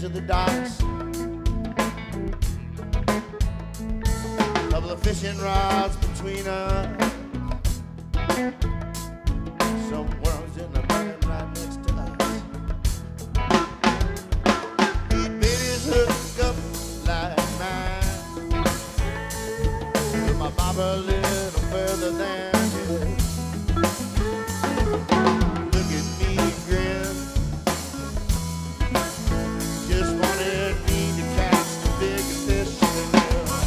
edge of the docks. Couple of fishing rods between us. Some worms in the mud right next to us. He bit his hook up like mine. Put my bobber a little further than his. Look at me grin. Just wanted me to catch the biggest fish in the world.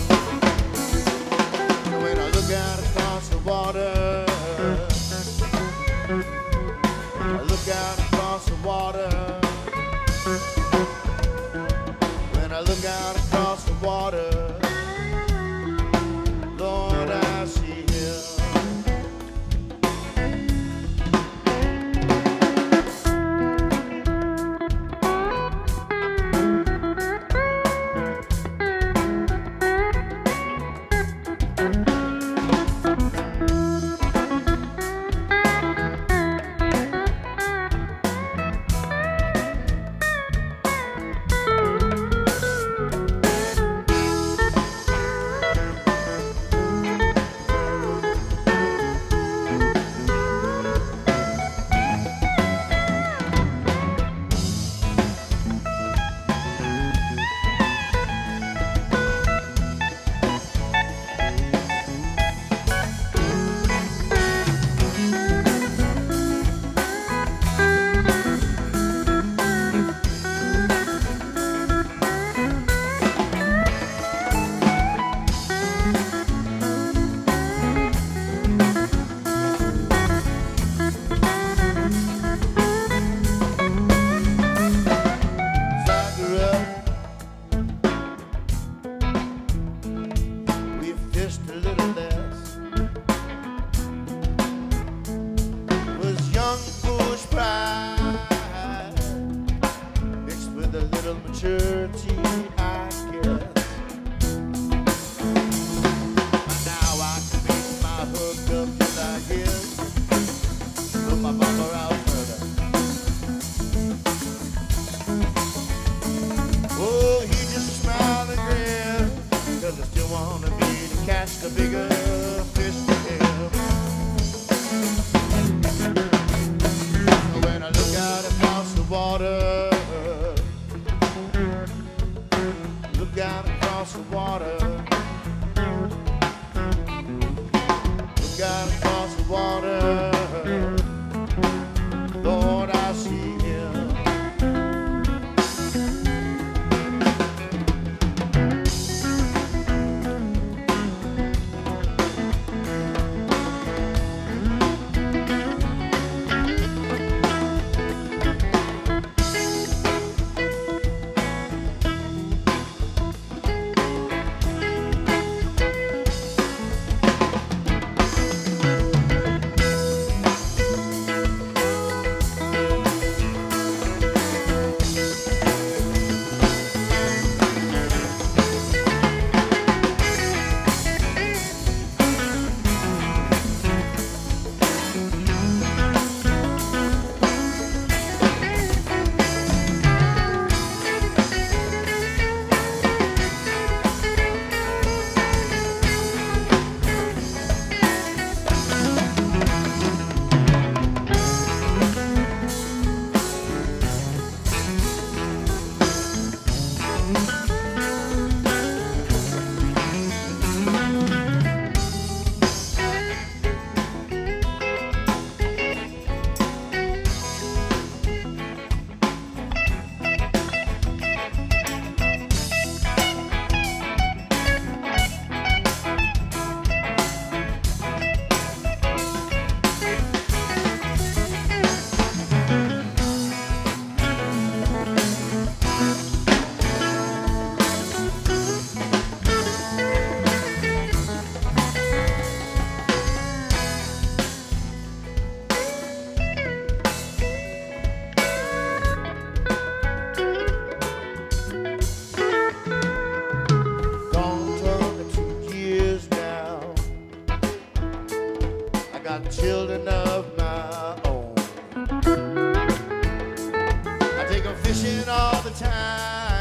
So when I look out across the water, I look out across the water. When I look out across the water, Lord, I see him. Maturity, I guess. Now I can beat my hook up till I guess. Put my bumper out further. Oh, he just smiled and grinned, 'cause I still wanted me to catch the bigger fish for him. So when I look out across the water, look out across the water. Look out across the water. Lord, I see him. got children of my own. I take them fishing all the time.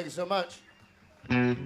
Thank you so much.